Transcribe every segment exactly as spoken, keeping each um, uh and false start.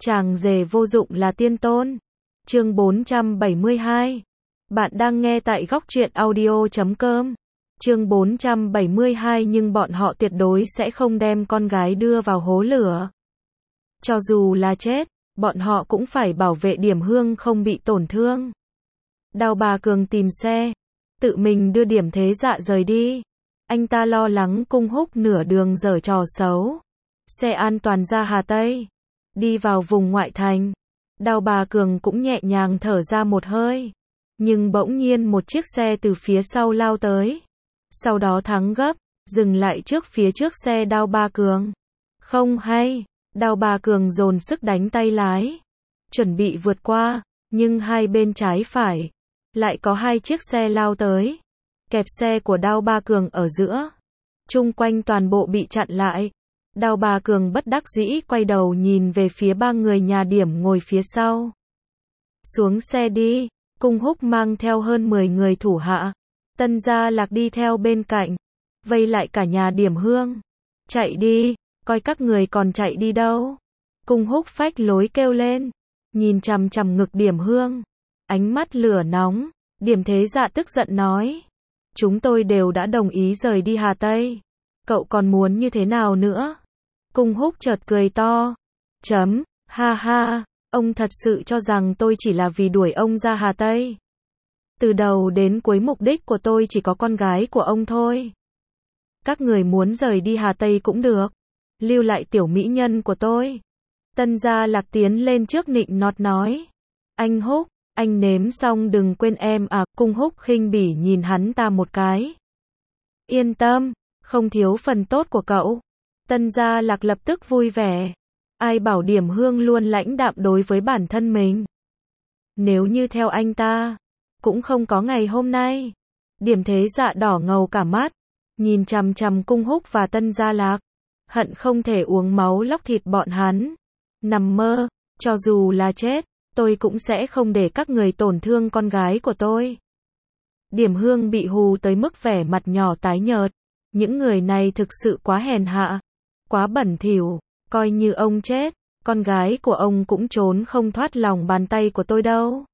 Chàng rể vô dụng là tiên tôn. Chương bốn trăm bảy mươi hai. Bạn đang nghe tại góc truyện audio chấm com. Chương bốn trăm bảy mươi hai nhưng bọn họ tuyệt đối sẽ không đem con gái đưa vào hố lửa. Cho dù là chết, bọn họ cũng phải bảo vệ Điểm Hương không bị tổn thương. Đào Bà Cường tìm xe, tự mình đưa Điểm Thế Dạ rời đi. Anh ta lo lắng Cung Húc nửa đường giở trò xấu. Xe an toàn ra Hà Tây, đi vào vùng ngoại thành. Đào Bà Cường cũng nhẹ nhàng thở ra một hơi. Nhưng bỗng nhiên một chiếc xe từ phía sau lao tới. Sau đó thắng gấp, dừng lại trước phía trước xe Đào Bà Cường. Không hay, Đào Bà Cường dồn sức đánh tay lái, chuẩn bị vượt qua, nhưng hai bên trái phải lại có hai chiếc xe lao tới, kẹp xe của Đào Bà Cường ở giữa. Chung quanh toàn bộ bị chặn lại. Đào Bà Cường bất đắc dĩ quay đầu nhìn về phía ba người nhà Điểm ngồi phía sau. Xuống xe đi. Cung Húc mang theo hơn mười người thủ hạ. Tân Gia Lạc đi theo bên cạnh, vây lại cả nhà Điểm Hương. Chạy đi, coi các người còn chạy đi đâu. Cung Húc phách lối kêu lên, nhìn chằm chằm ngực Điểm Hương, ánh mắt lửa nóng. Điểm Thế Dạ tức giận nói, chúng tôi đều đã đồng ý rời đi Hà Tây, cậu còn muốn như thế nào nữa? Cung Húc chợt cười to, chấm, ha ha, ông thật sự cho rằng tôi chỉ là vì đuổi ông ra Hà Tây? Từ đầu đến cuối mục đích của tôi chỉ có con gái của ông thôi. Các người muốn rời đi Hà Tây cũng được, lưu lại tiểu mỹ nhân của tôi. Tân Gia Lạc tiến lên trước nịnh nọt nói, anh Húc, anh nếm xong đừng quên em à. Cung Húc khinh bỉ nhìn hắn ta một cái. Yên tâm, không thiếu phần tốt của cậu. Tân Gia Lạc lập tức vui vẻ. Ai bảo Điểm Hương luôn lãnh đạm đối với bản thân mình. Nếu như theo anh ta, cũng không có ngày hôm nay. Điểm Thế Dạ đỏ ngầu cả mắt, nhìn chằm chằm Cung Húc và Tân Gia Lạc, hận không thể uống máu lóc thịt bọn hắn. Nằm mơ, cho dù là chết, tôi cũng sẽ không để các người tổn thương con gái của tôi. Điểm Hương bị hù tới mức vẻ mặt nhỏ tái nhợt. Những người này thực sự quá hèn hạ, quá bẩn thỉu. Coi như ông chết, con gái của ông cũng trốn không thoát lòng bàn tay của tôi đâu.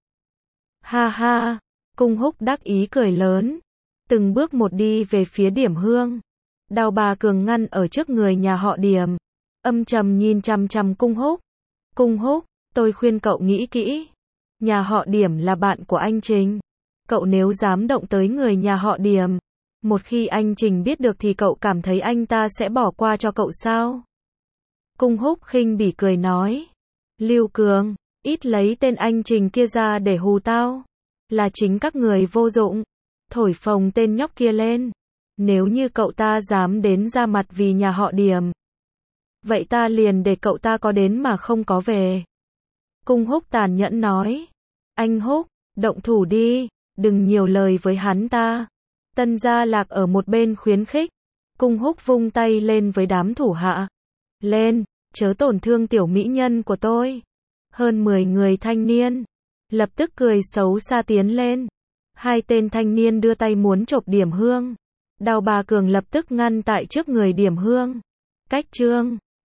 Ha ha, Cung Húc đắc ý cười lớn, từng bước một đi về phía Điểm Hương. Đào Bà Cường ngăn ở trước người nhà họ Điểm, âm trầm nhìn chằm chằm Cung Húc. Cung Húc, tôi khuyên cậu nghĩ kỹ. Nhà họ Điểm là bạn của anh Trình. Cậu nếu dám động tới người nhà họ Điểm, một khi anh Trình biết được thì cậu cảm thấy anh ta sẽ bỏ qua cho cậu sao? Cung Húc khinh bỉ cười nói, Lưu Cường, ít lấy tên anh Trình kia ra để hù tao. Là chính các người vô dụng, thổi phồng tên nhóc kia lên. Nếu như cậu ta dám đến ra mặt vì nhà họ Điểm, vậy ta liền để cậu ta có đến mà không có về. Cung Húc tàn nhẫn nói, anh Húc, động thủ đi, đừng nhiều lời với hắn ta. Tân Gia Lạc ở một bên khuyến khích. Cung Húc vung tay lên với đám thủ hạ. Lên, chớ tổn thương tiểu mỹ nhân của tôi. Hơn mười người thanh niên lập tức cười xấu xa tiến lên. Hai tên thanh niên đưa tay muốn chộp Điểm Hương. Đào Bà Cường lập tức ngăn tại trước người Điểm Hương. Cách trương.